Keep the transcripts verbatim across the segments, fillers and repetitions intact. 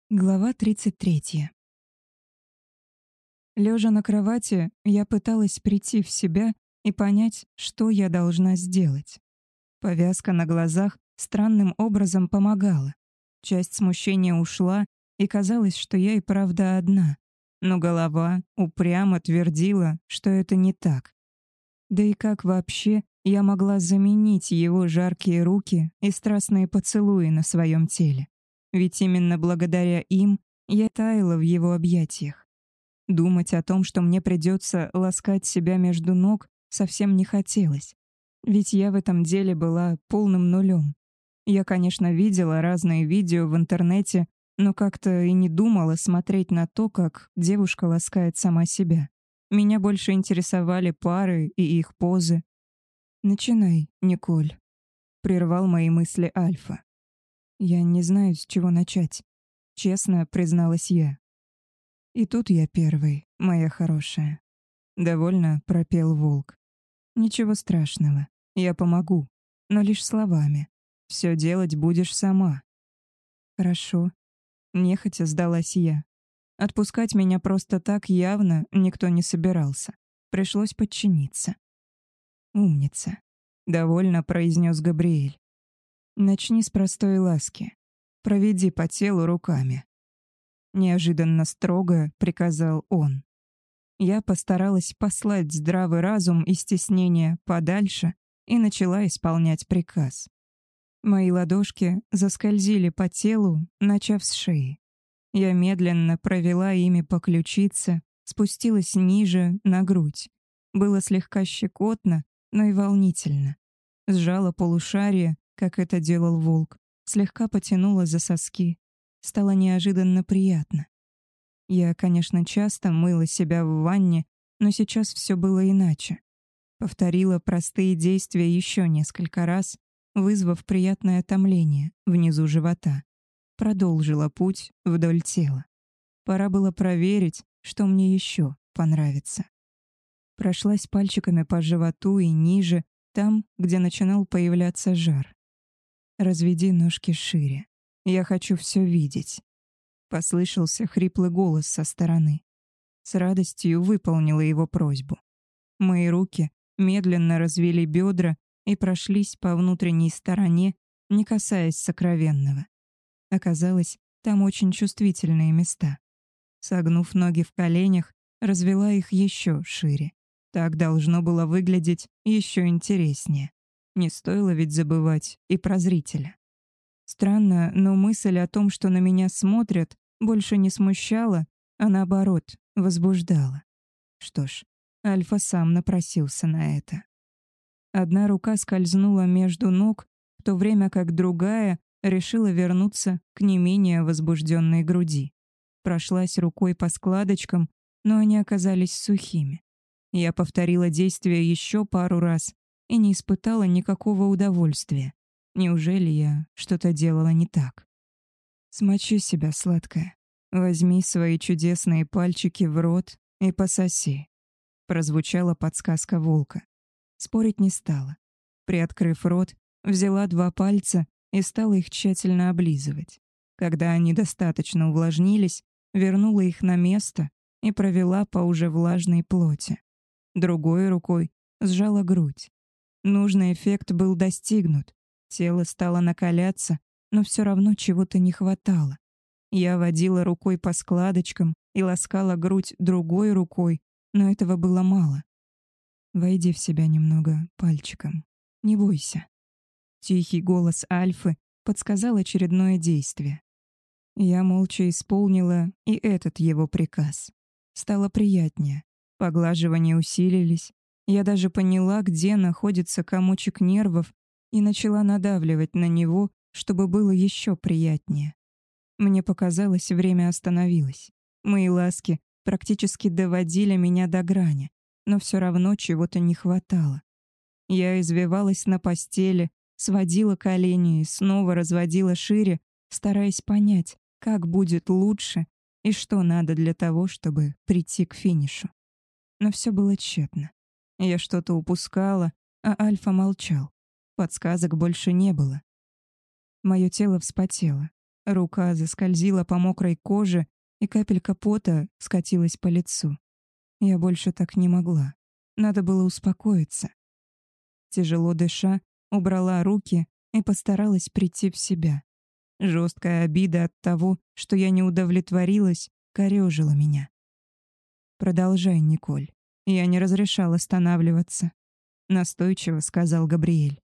Глава тридцать третья. Лежа на кровати, я пыталась прийти в себя и понять, что я должна сделать. Повязка на глазах странным образом помогала. Часть смущения ушла, и казалось, что я и правда одна. Но голова упрямо твердила, что это не так. Да и как вообще я могла заменить его жаркие руки и страстные поцелуи на своем теле? Ведь именно благодаря им я таяла в его объятиях. Думать о том, что мне придется ласкать себя между ног, совсем не хотелось. Ведь я в этом деле была полным нулем. Я, конечно, видела разные видео в интернете, но как-то и не думала смотреть на то, как девушка ласкает сама себя. Меня больше интересовали пары и их позы. «Начинай, Николь», — прервал мои мысли Альфа. «Я не знаю, с чего начать», — честно призналась я. «И тут я первый, моя хорошая», — довольно пропел волк. «Ничего страшного, я помогу, но лишь словами. Все делать будешь сама». «Хорошо», — нехотя сдалась я. Отпускать меня просто так явно никто не собирался. Пришлось подчиниться. «Умница», — довольно произнес Габриэль. «Начни с простой ласки. Проведи по телу руками». Неожиданно строго приказал он. Я постаралась послать здравый разум и стеснение подальше и начала исполнять приказ. Мои ладошки заскользили по телу, начав с шеи. Я медленно провела ими по ключице, спустилась ниже, на грудь. Было слегка щекотно, но и волнительно. Сжала полушарие, как это делал волк, слегка потянула за соски. Стало неожиданно приятно. Я, конечно, часто мыла себя в ванне, но сейчас все было иначе. Повторила простые действия еще несколько раз, вызвав приятное томление внизу живота. Продолжила путь вдоль тела. Пора было проверить, что мне еще понравится. Прошлась пальчиками по животу и ниже, там, где начинал появляться жар. «Разведи ножки шире. Я хочу все видеть». Послышался хриплый голос со стороны. С радостью выполнила его просьбу. Мои руки медленно развели бедра и прошлись по внутренней стороне, не касаясь сокровенного. Оказалось, там очень чувствительные места. Согнув ноги в коленях, развела их еще шире. Так должно было выглядеть еще интереснее. Не стоило ведь забывать и про зрителя. Странно, но мысль о том, что на меня смотрят, больше не смущала, а наоборот, возбуждала. Что ж, Альфа сам напросился на это. Одна рука скользнула между ног, в то время как другая решила вернуться к не менее возбужденной груди. Прошлась рукой по складочкам, но они оказались сухими. Я повторила действие еще пару раз и не испытала никакого удовольствия. Неужели я что-то делала не так? «Смочи себя, сладкая. Возьми свои чудесные пальчики в рот и пососи», — прозвучала подсказка волка. Спорить не стала. Приоткрыв рот, взяла два пальца и стала их тщательно облизывать. Когда они достаточно увлажнились, вернула их на место и провела по уже влажной плоти. Другой рукой сжала грудь. Нужный эффект был достигнут. Тело стало накаляться, но все равно чего-то не хватало. Я водила рукой по складочкам и ласкала грудь другой рукой, но этого было мало. «Войди в себя немного пальчиком. Не бойся». Тихий голос Альфы подсказал очередное действие. Я молча исполнила и этот его приказ. Стало приятнее. Поглаживания усилились. Я даже поняла, где находится комочек нервов, и начала надавливать на него, чтобы было еще приятнее. Мне показалось, время остановилось. Мои ласки практически доводили меня до грани, но все равно чего-то не хватало. Я извивалась на постели, сводила колени и снова разводила шире, стараясь понять, как будет лучше и что надо для того, чтобы прийти к финишу. Но все было тщетно. Я что-то упускала, а Альфа молчал. Подсказок больше не было. Мое тело вспотело. Рука заскользила по мокрой коже, и капелька пота скатилась по лицу. Я больше так не могла. Надо было успокоиться. Тяжело дыша, убрала руки и постаралась прийти в себя. Жесткая обида от того, что я не удовлетворилась, корёжила меня. «Продолжай, Николь. Я не разрешал останавливаться», — настойчиво сказал Габриэль.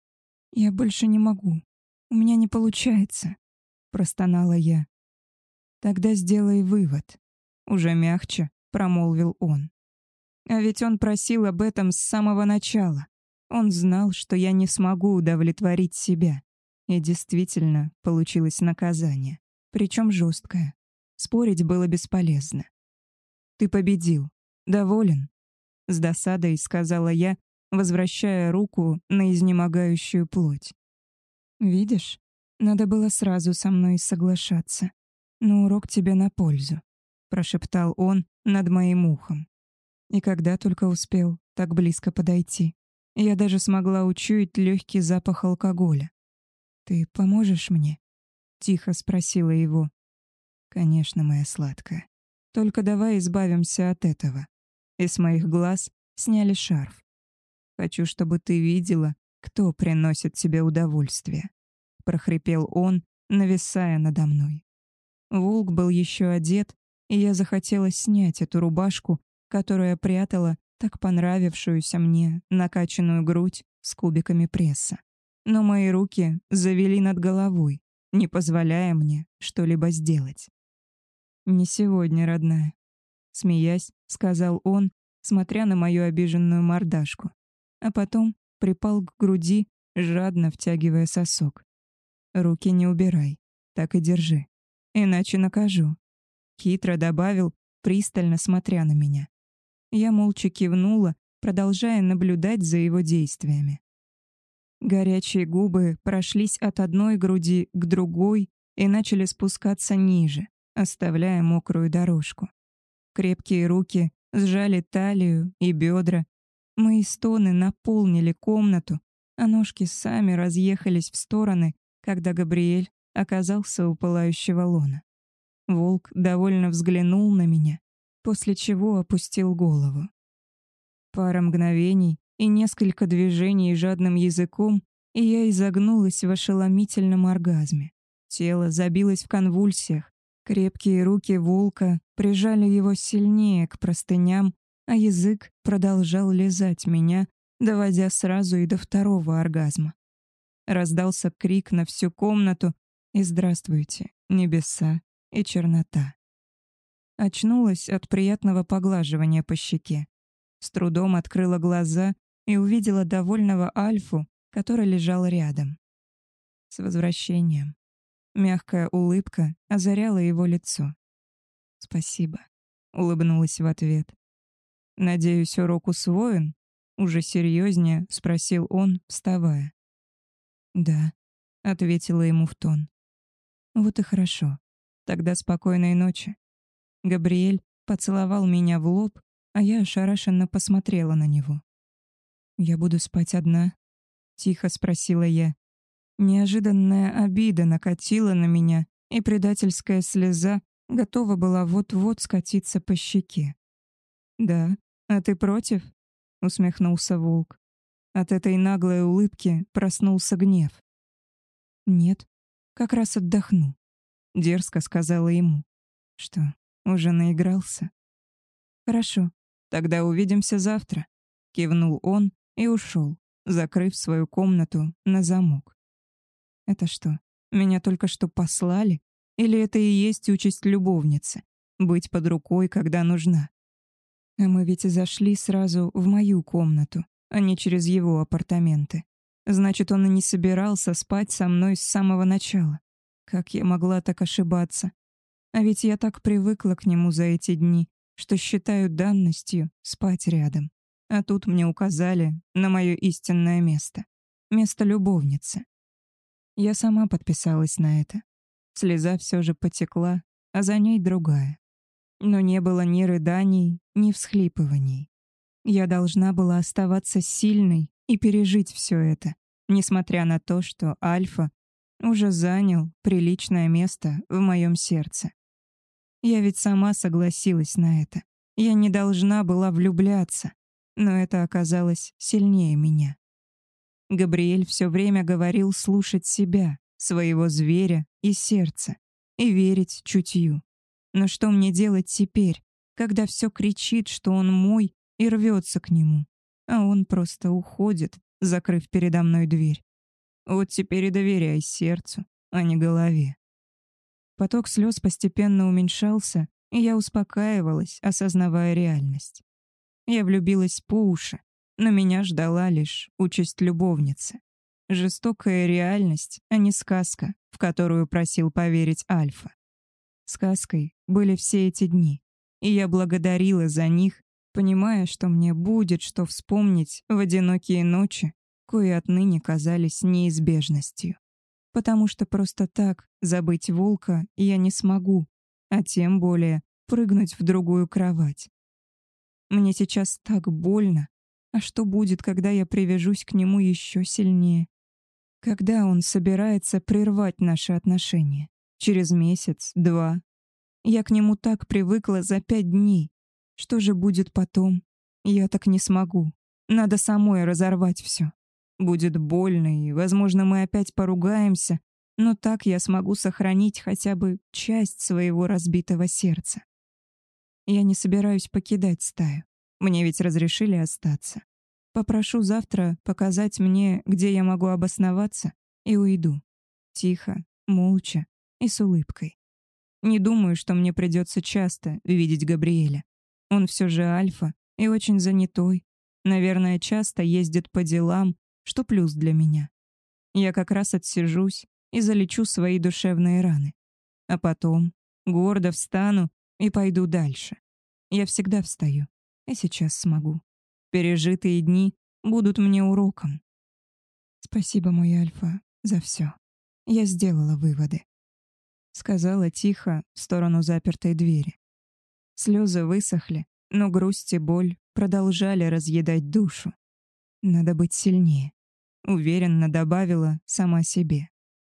«Я больше не могу. У меня не получается», — простонала я. «Тогда сделай вывод», — уже мягче промолвил он. А ведь он просил об этом с самого начала. Он знал, что я не смогу удовлетворить себя. И действительно получилось наказание. Причем жесткое. Спорить было бесполезно. «Ты победил. Доволен?» С досадой сказала я, возвращая руку на изнемогающую плоть. «Видишь, надо было сразу со мной соглашаться. Но урок тебе на пользу», — прошептал он над моим ухом. И когда только успел так близко подойти, я даже смогла учуять легкий запах алкоголя. «Ты поможешь мне?» — тихо спросила его. «Конечно, моя сладкая. Только давай избавимся от этого». И с моих глаз сняли шарф. «Хочу, чтобы ты видела, кто приносит тебе удовольствие», — прохрипел он, нависая надо мной. Волк был еще одет, и я захотела снять эту рубашку, которую я прятала так понравившуюся мне накачанную грудь с кубиками пресса. Но мои руки завели над головой, не позволяя мне что-либо сделать. «Не сегодня, родная», — смеясь, сказал он, смотря на мою обиженную мордашку, а потом припал к груди, жадно втягивая сосок. «Руки не убирай, так и держи, иначе накажу», — хитро добавил, пристально смотря на меня. Я молча кивнула, продолжая наблюдать за его действиями. Горячие губы прошлись от одной груди к другой и начали спускаться ниже, оставляя мокрую дорожку. Крепкие руки сжали талию и бедра. Мои стоны наполнили комнату, а ножки сами разъехались в стороны, когда Габриэль оказался у пылающего лона. Волк довольно взглянул на меня, после чего опустил голову. Пара мгновений и несколько движений жадным языком, и я изогнулась в ошеломительном оргазме. Тело забилось в конвульсиях, крепкие руки волка прижали его сильнее к простыням, а язык продолжал лизать меня, доводя сразу и до второго оргазма. Раздался крик на всю комнату, и «Здравствуйте, небеса и чернота». Очнулась от приятного поглаживания по щеке. С трудом открыла глаза и увидела довольного Альфу, который лежал рядом. «С возвращением». Мягкая улыбка озаряла его лицо. «Спасибо», — улыбнулась в ответ. «Надеюсь, урок усвоен?» — уже серьезнее спросил он, вставая. «Да», — ответила ему в тон. «Вот и хорошо. Тогда спокойной ночи». Габриэль поцеловал меня в лоб, а я ошарашенно посмотрела на него. «Я буду спать одна?» — тихо спросила я. Неожиданная обида накатила на меня, и предательская слеза готова была вот-вот скатиться по щеке. «Да, а ты против?» — усмехнулся волк. От этой наглой улыбки проснулся гнев. «Нет, как раз отдохну», — дерзко сказала ему. «Что, уже наигрался?» «Хорошо, тогда увидимся завтра», — кивнул он и ушел, закрыв свою комнату на замок. «Это что, меня только что послали? Или это и есть участь любовницы — быть под рукой, когда нужна? А мы ведь и зашли сразу в мою комнату, а не через его апартаменты. Значит, он и не собирался спать со мной с самого начала. Как я могла так ошибаться? А ведь я так привыкла к нему за эти дни, что считаю данностью спать рядом. А тут мне указали на мое истинное место. Место любовницы. Я сама подписалась на это. Слеза все же потекла, а за ней другая. Но не было ни рыданий, ни всхлипываний. Я должна была оставаться сильной и пережить все это, несмотря на то, что Альфа уже занял приличное место в моем сердце. Я ведь сама согласилась на это. Я не должна была влюбляться, но это оказалось сильнее меня. Габриэль все время говорил слушать себя, своего зверя и сердца, и верить чутью. Но что мне делать теперь, когда все кричит, что он мой, и рвется к нему, а он просто уходит, закрыв передо мной дверь? Вот теперь и доверяй сердцу, а не голове. Поток слез постепенно уменьшался, и я успокаивалась, осознавая реальность. Я влюбилась по уши, но меня ждала лишь участь любовницы. Жестокая реальность, а не сказка, в которую просил поверить Альфа. Сказкой были все эти дни, и я благодарила за них, понимая, что мне будет что вспомнить в одинокие ночи, кои отныне казались неизбежностью. Потому что просто так забыть волка я не смогу, а тем более прыгнуть в другую кровать. Мне сейчас так больно, а что будет, когда я привяжусь к нему еще сильнее? Когда он собирается прервать наши отношения? Через месяц, два? Я к нему так привыкла за пять дней. Что же будет потом? Я так не смогу. Надо самой разорвать все. Будет больно, и, возможно, мы опять поругаемся, но так я смогу сохранить хотя бы часть своего разбитого сердца. Я не собираюсь покидать стаю. Мне ведь разрешили остаться. Попрошу завтра показать мне, где я могу обосноваться, и уйду. Тихо, молча и с улыбкой. Не думаю, что мне придется часто видеть Габриэля. Он все же альфа и очень занятой. Наверное, часто ездит по делам, что плюс для меня. Я как раз отсижусь и залечу свои душевные раны. А потом гордо встану и пойду дальше. Я всегда встаю, и сейчас смогу. Пережитые дни будут мне уроком. Спасибо, мой Альфа, за все. Я сделала выводы. Сказала тихо в сторону запертой двери. Слезы высохли, но грусть и боль продолжали разъедать душу. Надо быть сильнее. Уверенно добавила сама себе.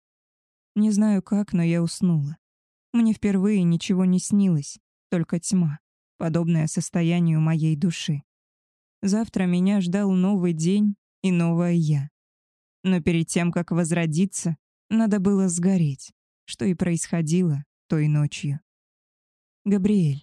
Не знаю как, но я уснула. Мне впервые ничего не снилось, только тьма, подобная состоянию моей души. Завтра меня ждал новый день и новое я. Но перед тем, как возродиться, надо было сгореть, что и происходило той ночью. Габриэль.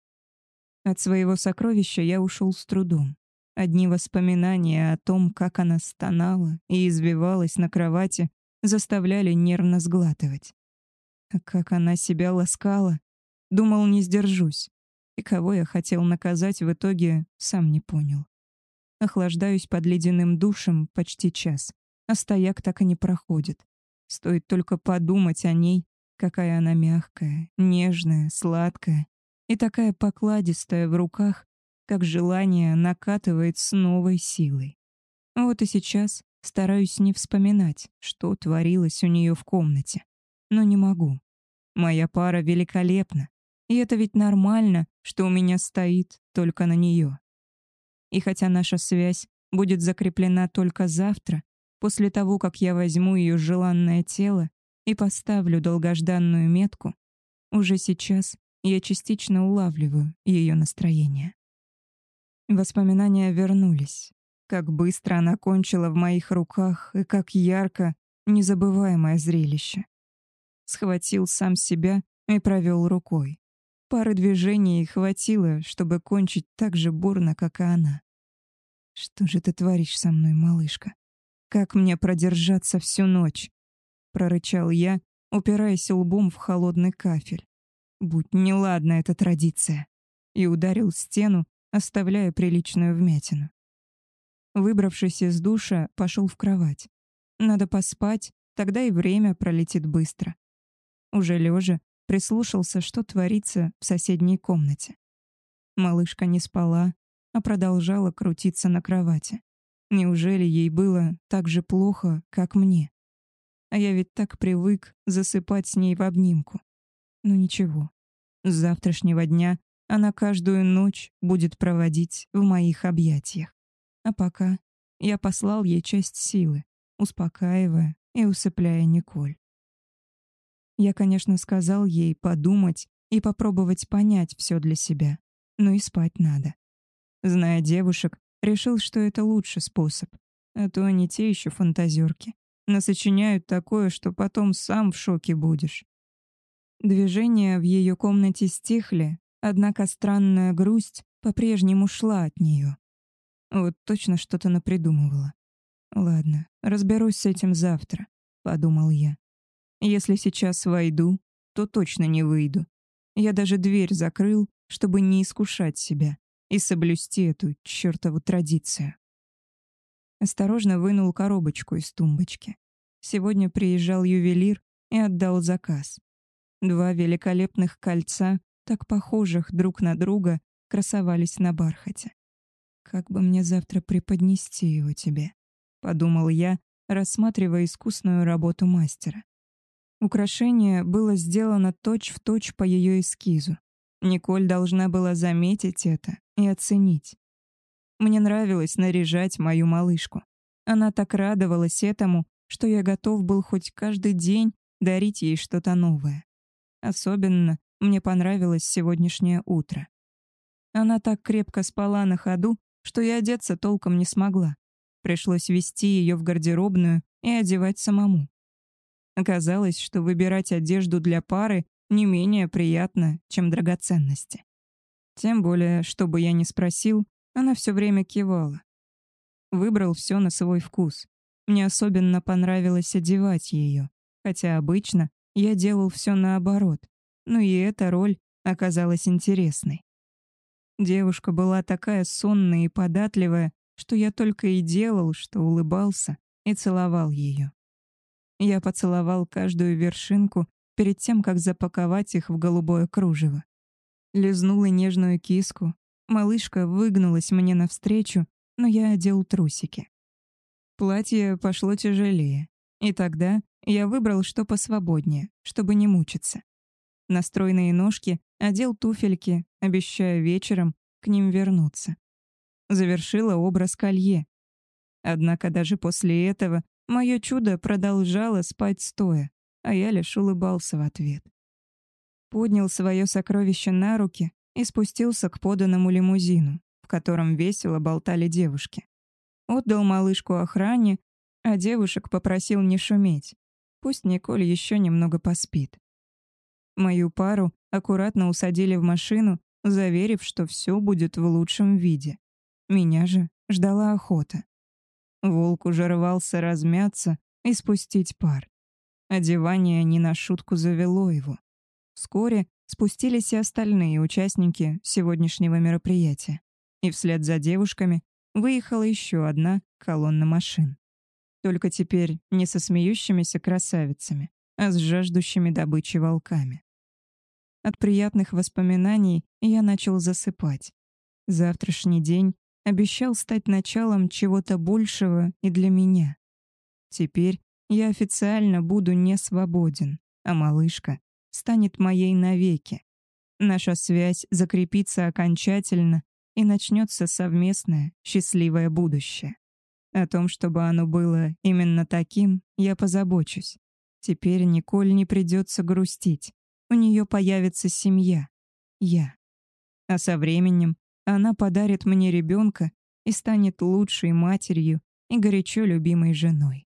От своего сокровища я ушел с трудом. Одни воспоминания о том, как она стонала и извивалась на кровати, заставляли нервно сглатывать. А как она себя ласкала, думал, не сдержусь. И кого я хотел наказать, в итоге сам не понял. Охлаждаюсь под ледяным душем почти час, а стояк так и не проходит. Стоит только подумать о ней, какая она мягкая, нежная, сладкая и такая покладистая в руках, как желание накатывает с новой силой. Вот и сейчас стараюсь не вспоминать, что творилось у нее в комнате. Но не могу. Моя пара великолепна, и это ведь нормально, что у меня стоит только на нее. И хотя наша связь будет закреплена только завтра, после того, как я возьму ее желанное тело и поставлю долгожданную метку, уже сейчас я частично улавливаю ее настроение. Воспоминания вернулись. Как быстро она кончила в моих руках, и как ярко незабываемое зрелище. Схватил сам себя и провел рукой. Пары движений хватило, чтобы кончить так же бурно, как и она. «Что же ты творишь со мной, малышка? Как мне продержаться всю ночь?» — прорычал я, упираясь лбом в холодный кафель. «Будь неладна эта традиция!» И ударил стену, оставляя приличную вмятину. Выбравшись из душа, пошел в кровать. Надо поспать, тогда и время пролетит быстро. Уже лежа, прислушался, что творится в соседней комнате. Малышка не спала, а продолжала крутиться на кровати. Неужели ей было так же плохо, как мне? А я ведь так привык засыпать с ней в обнимку. Но ничего. С завтрашнего дня она каждую ночь будет проводить в моих объятиях. А пока я послал ей часть силы, успокаивая и усыпляя Николь. Я, конечно, сказал ей подумать и попробовать понять все для себя, но и спать надо. Зная девушек, решил, что это лучший способ, а то они те еще фантазерки. Насочиняют такое, что потом сам в шоке будешь. Движения в ее комнате стихли, однако странная грусть по-прежнему шла от нее. Вот точно что-то напридумывала. «Ладно, разберусь с этим завтра», — подумал я. «Если сейчас войду, то точно не выйду. Я даже дверь закрыл, чтобы не искушать себя и соблюсти эту чертову традицию». Осторожно вынул коробочку из тумбочки. Сегодня приезжал ювелир и отдал заказ. Два великолепных кольца, так похожих друг на друга, красовались на бархате. «Как бы мне завтра преподнести его тебе?» — подумал я, рассматривая искусную работу мастера. Украшение было сделано точь-в-точь по ее эскизу. Николь должна была заметить это и оценить. Мне нравилось наряжать мою малышку. Она так радовалась этому, что я готов был хоть каждый день дарить ей что-то новое. Особенно мне понравилось сегодняшнее утро. Она так крепко спала на ходу, что и одеться толком не смогла. Пришлось вести ее в гардеробную и одевать самому. Оказалось, что выбирать одежду для пары не менее приятно, чем драгоценности. Тем более, что бы я ни спросил, она все время кивала. Выбрал все на свой вкус. Мне особенно понравилось одевать ее, хотя обычно я делал все наоборот, но и эта роль оказалась интересной. Девушка была такая сонная и податливая, что я только и делал, что улыбался и целовал ее. Я поцеловал каждую вершинку перед тем, как запаковать их в голубое кружево. Лизнула нежную киску. Малышка выгнулась мне навстречу, но я одел трусики. Платье пошло тяжелее, и тогда я выбрал что посвободнее, чтобы не мучиться. На стройные ножки одел туфельки, обещая вечером к ним вернуться. Завершила образ колье. Однако даже после этого мое чудо продолжало спать стоя, а я лишь улыбался в ответ. Поднял свое сокровище на руки и спустился к поданному лимузину, в котором весело болтали девушки. Отдал малышку охране, а девушек попросил не шуметь. Пусть Николь еще немного поспит. Мою пару аккуратно усадили в машину, заверив, что все будет в лучшем виде. Меня же ждала охота. Волк уже рвался размяться и спустить пар. Одевание не на шутку завело его. Вскоре спустились и остальные участники сегодняшнего мероприятия, и вслед за девушками выехала еще одна колонна машин. Только теперь не со смеющимися красавицами, а с жаждущими добычи волками. От приятных воспоминаний я начал засыпать. Завтрашний день обещал стать началом чего-то большего и для меня. Теперь я официально буду не свободен, а малышка станет моей навеки. Наша связь закрепится окончательно, и начнется совместное счастливое будущее. О том, чтобы оно было именно таким, я позабочусь. Теперь Николь не придется грустить. У нее появится семья. Я. А со временем она подарит мне ребенка и станет лучшей матерью и горячо любимой женой.